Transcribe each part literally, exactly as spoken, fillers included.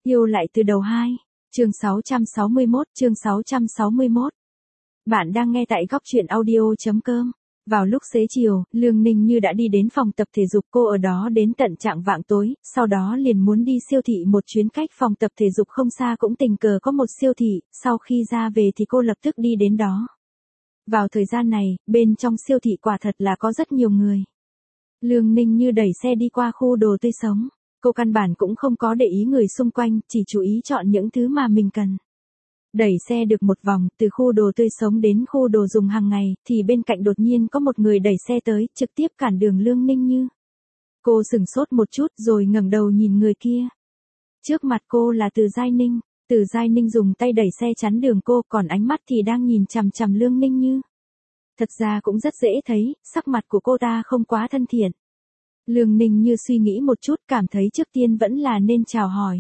Yêu lại từ đầu hai. Chương sáu trăm sáu mươi mốt, chương sáu trăm sáu mươi mốt. Bạn đang nghe tại góc truyện audio.com. Vào lúc xế chiều, Lương Ninh Như đã đi đến phòng tập thể dục, cô ở đó đến tận trạng vạng tối, sau đó liền muốn đi siêu thị một chuyến, cách phòng tập thể dục không xa cũng tình cờ có một siêu thị, sau khi ra về thì cô lập tức đi đến đó. Vào thời gian này, bên trong siêu thị quả thật là có rất nhiều người. Lương Ninh Như đẩy xe đi qua khu đồ tươi sống. Cô căn bản cũng không có để ý người xung quanh, chỉ chú ý chọn những thứ mà mình cần. Đẩy xe được một vòng, từ khu đồ tươi sống đến khu đồ dùng hàng ngày, thì bên cạnh đột nhiên có một người đẩy xe tới, trực tiếp cản đường Lương Ninh Như. Cô sửng sốt một chút rồi ngẩng đầu nhìn người kia. Trước mặt cô là Từ Giai Ninh. Từ Giai Ninh dùng tay đẩy xe chắn đường cô, còn ánh mắt thì đang nhìn chằm chằm Lương Ninh Như. Thật ra cũng rất dễ thấy, sắc mặt của cô ta không quá thân thiện. Lương Ninh Như suy nghĩ một chút, cảm thấy trước tiên vẫn là nên chào hỏi.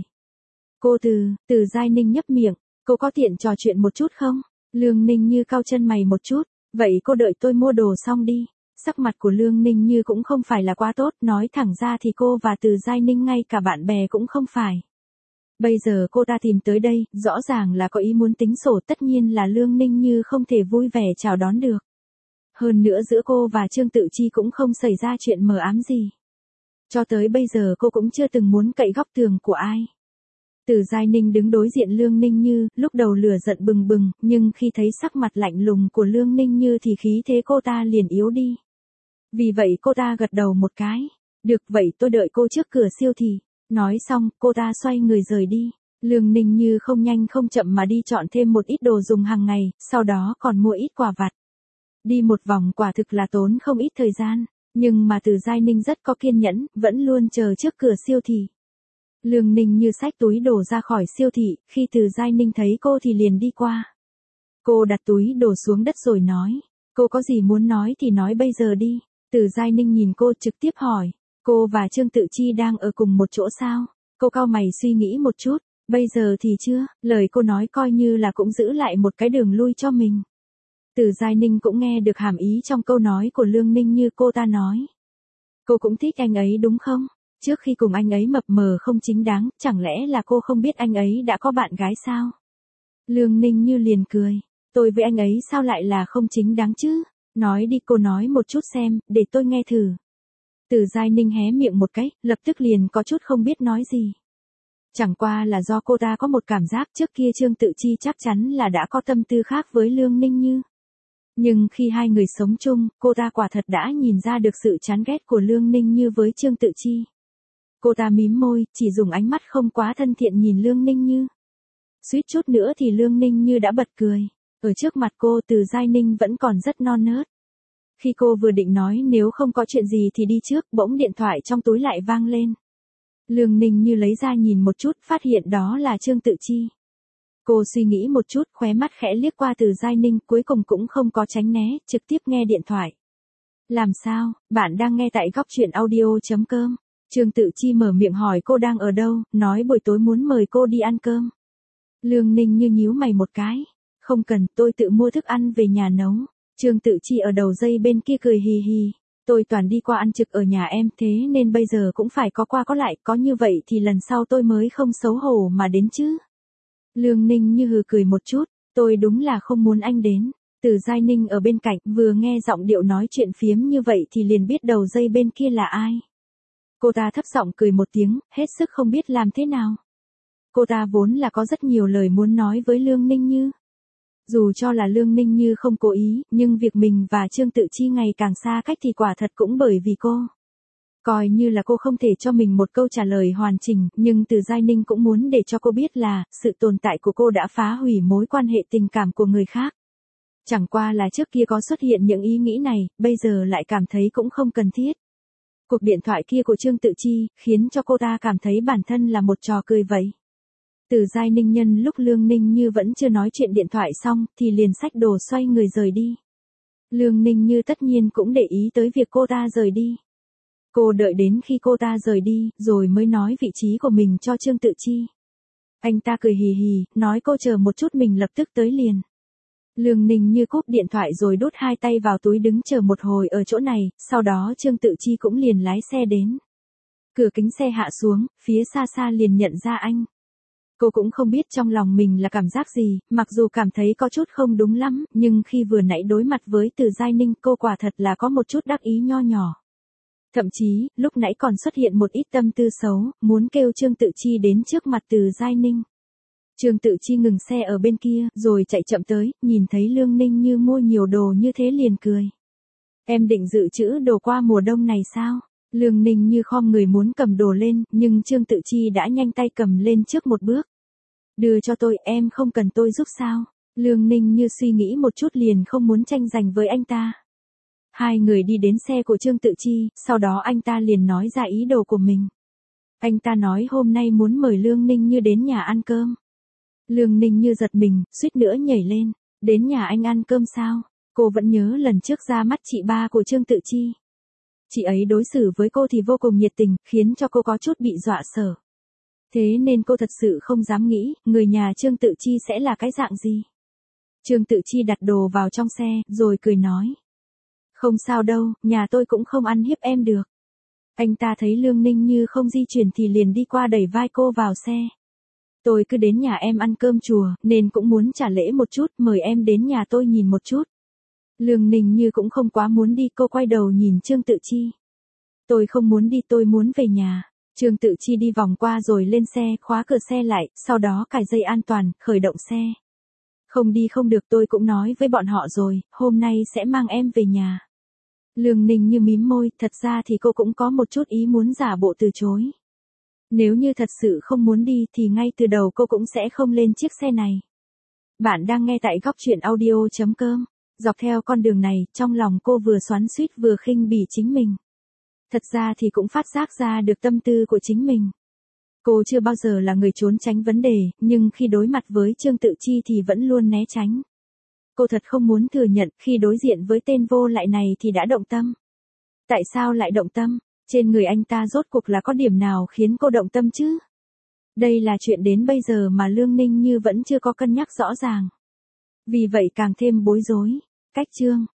Cô Từ, Từ Giai Ninh nhấp miệng, cô có tiện trò chuyện một chút không? Lương Ninh Như cau chân mày một chút, vậy cô đợi tôi mua đồ xong đi. Sắc mặt của Lương Ninh Như cũng không phải là quá tốt, nói thẳng ra thì cô và Từ Giai Ninh ngay cả bạn bè cũng không phải. Bây giờ cô ta tìm tới đây, rõ ràng là có ý muốn tính sổ, tất nhiên là Lương Ninh Như không thể vui vẻ chào đón được. Hơn nữa giữa cô và Trương Tự Chi cũng không xảy ra chuyện mờ ám gì. Cho tới bây giờ cô cũng chưa từng muốn cậy góc tường của ai. Từ Giai Ninh đứng đối diện Lương Ninh Như, lúc đầu lửa giận bừng bừng, nhưng khi thấy sắc mặt lạnh lùng của Lương Ninh Như thì khí thế cô ta liền yếu đi. Vì vậy cô ta gật đầu một cái. Được, vậy tôi đợi cô trước cửa siêu thị. Nói xong, cô ta xoay người rời đi. Lương Ninh Như không nhanh không chậm mà đi chọn thêm một ít đồ dùng hàng ngày, sau đó còn mua ít quà vặt. Đi một vòng quả thực là tốn không ít thời gian, nhưng mà Từ Giai Ninh rất có kiên nhẫn, vẫn luôn chờ trước cửa siêu thị. Lương Ninh Như xách túi đồ ra khỏi siêu thị, khi Từ Giai Ninh thấy cô thì liền đi qua. Cô đặt túi đồ xuống đất rồi nói, cô có gì muốn nói thì nói bây giờ đi. Từ Giai Ninh nhìn cô trực tiếp hỏi, cô và Trương Tự Chi đang ở cùng một chỗ sao? Cô cau mày suy nghĩ một chút, bây giờ thì chưa, lời cô nói coi như là cũng giữ lại một cái đường lui cho mình. Từ Giai Ninh cũng nghe được hàm ý trong câu nói của Lương Ninh Như, cô ta nói. Cô cũng thích anh ấy đúng không? Trước khi cùng anh ấy mập mờ không chính đáng, chẳng lẽ là cô không biết anh ấy đã có bạn gái sao? Lương Ninh Như liền cười, tôi với anh ấy sao lại là không chính đáng chứ? Nói đi, cô nói một chút xem, để tôi nghe thử. Từ Giai Ninh hé miệng một cái, lập tức liền có chút không biết nói gì. Chẳng qua là do cô ta có một cảm giác trước kia Trương Tự Chi chắc chắn là đã có tâm tư khác với Lương Ninh Như. Nhưng khi hai người sống chung, cô ta quả thật đã nhìn ra được sự chán ghét của Lương Ninh Như với Trương Tự Chi. Cô ta mím môi, chỉ dùng ánh mắt không quá thân thiện nhìn Lương Ninh Như. Suýt chút nữa thì Lương Ninh Như đã bật cười. Ở trước mặt cô, Từ Giai Ninh vẫn còn rất non nớt. Khi cô vừa định nói nếu không có chuyện gì thì đi trước, bỗng điện thoại trong túi lại vang lên. Lương Ninh Như lấy ra nhìn một chút, phát hiện đó là Trương Tự Chi. Cô suy nghĩ một chút, khóe mắt khẽ liếc qua Từ Giai Ninh, cuối cùng cũng không có tránh né, trực tiếp nghe điện thoại. Làm sao, bạn đang nghe tại góc truyện audio.com. Trương Tự Chi mở miệng hỏi cô đang ở đâu, nói buổi tối muốn mời cô đi ăn cơm. Lương Ninh Như nhíu mày một cái. Không cần, tôi tự mua thức ăn về nhà nấu. Trương Tự Chi ở đầu dây bên kia cười hì hì. Tôi toàn đi qua ăn trực ở nhà em, thế nên bây giờ cũng phải có qua có lại, có như vậy thì lần sau tôi mới không xấu hổ mà đến chứ. Lương Ninh Như hừ cười một chút, tôi đúng là không muốn anh đến. Từ Giai Ninh ở bên cạnh vừa nghe giọng điệu nói chuyện phiếm như vậy thì liền biết đầu dây bên kia là ai. Cô ta thấp giọng cười một tiếng, hết sức không biết làm thế nào. Cô ta vốn là có rất nhiều lời muốn nói với Lương Ninh Như. Dù cho là Lương Ninh Như không cố ý, nhưng việc mình và Trương Tự Chi ngày càng xa cách thì quả thật cũng bởi vì cô. Coi như là cô không thể cho mình một câu trả lời hoàn chỉnh, nhưng Từ Giai Ninh cũng muốn để cho cô biết là, sự tồn tại của cô đã phá hủy mối quan hệ tình cảm của người khác. Chẳng qua là trước kia có xuất hiện những ý nghĩ này, bây giờ lại cảm thấy cũng không cần thiết. Cuộc điện thoại kia của Trương Tự Chi, khiến cho cô ta cảm thấy bản thân là một trò cười vậy. Từ Giai Ninh nhân lúc Lương Ninh Như vẫn chưa nói chuyện điện thoại xong, thì liền xách đồ xoay người rời đi. Lương Ninh Như tất nhiên cũng để ý tới việc cô ta rời đi. Cô đợi đến khi cô ta rời đi, rồi mới nói vị trí của mình cho Trương Tự Chi. Anh ta cười hì hì, nói cô chờ một chút mình lập tức tới liền. Lương Ninh Như cúp điện thoại rồi đút hai tay vào túi đứng chờ một hồi ở chỗ này, sau đó Trương Tự Chi cũng liền lái xe đến. Cửa kính xe hạ xuống, phía xa xa liền nhận ra anh. Cô cũng không biết trong lòng mình là cảm giác gì, mặc dù cảm thấy có chút không đúng lắm, nhưng khi vừa nãy đối mặt với Từ Giai Ninh cô quả thật là có một chút đắc ý nho nhỏ. Thậm chí, lúc nãy còn xuất hiện một ít tâm tư xấu, muốn kêu Trương Tự Chi đến trước mặt Từ Giai Ninh. Trương Tự Chi ngừng xe ở bên kia, rồi chạy chậm tới, nhìn thấy Lương Ninh Như mua nhiều đồ như thế liền cười. Em định dự trữ đồ qua mùa đông này sao? Lương Ninh Như khom người muốn cầm đồ lên, nhưng Trương Tự Chi đã nhanh tay cầm lên trước một bước. Đưa cho tôi, em không cần tôi giúp sao? Lương Ninh Như suy nghĩ một chút liền không muốn tranh giành với anh ta. Hai người đi đến xe của Trương Tự Chi, sau đó anh ta liền nói ra ý đồ của mình. Anh ta nói hôm nay muốn mời Lương Ninh Như đến nhà ăn cơm. Lương Ninh Như giật mình, suýt nữa nhảy lên. Đến nhà anh ăn cơm sao? Cô vẫn nhớ lần trước ra mắt chị ba của Trương Tự Chi. Chị ấy đối xử với cô thì vô cùng nhiệt tình, khiến cho cô có chút bị dọa sợ. Thế nên cô thật sự không dám nghĩ, người nhà Trương Tự Chi sẽ là cái dạng gì. Trương Tự Chi đặt đồ vào trong xe, rồi cười nói. Không sao đâu, nhà tôi cũng không ăn hiếp em được. Anh ta thấy Lương Ninh Như không di chuyển thì liền đi qua đẩy vai cô vào xe. Tôi cứ đến nhà em ăn cơm chùa, nên cũng muốn trả lễ một chút, mời em đến nhà tôi nhìn một chút. Lương Ninh Như cũng không quá muốn đi, cô quay đầu nhìn Trương Tự Chi. Tôi không muốn đi, tôi muốn về nhà. Trương Tự Chi đi vòng qua rồi lên xe, khóa cửa xe lại, sau đó cài dây an toàn, khởi động xe. Không đi không được, tôi cũng nói với bọn họ rồi, hôm nay sẽ mang em về nhà. Lương Ninh Như mím môi, thật ra thì cô cũng có một chút ý muốn giả bộ từ chối. Nếu như thật sự không muốn đi thì ngay từ đầu cô cũng sẽ không lên chiếc xe này. Bạn đang nghe tại góc truyện audio chấm com. Dọc theo con đường này, trong lòng cô vừa xoắn xuýt vừa khinh bỉ chính mình. Thật ra thì cũng phát giác ra được tâm tư của chính mình. Cô chưa bao giờ là người trốn tránh vấn đề, nhưng khi đối mặt với Trương Tự Chi thì vẫn luôn né tránh. Cô thật không muốn thừa nhận khi đối diện với tên vô lại này thì đã động tâm. Tại sao lại động tâm? Trên người anh ta rốt cuộc là có điểm nào khiến cô động tâm chứ? Đây là chuyện đến bây giờ mà Lương Ninh Như vẫn chưa có cân nhắc rõ ràng. Vì vậy càng thêm bối rối. Cách chương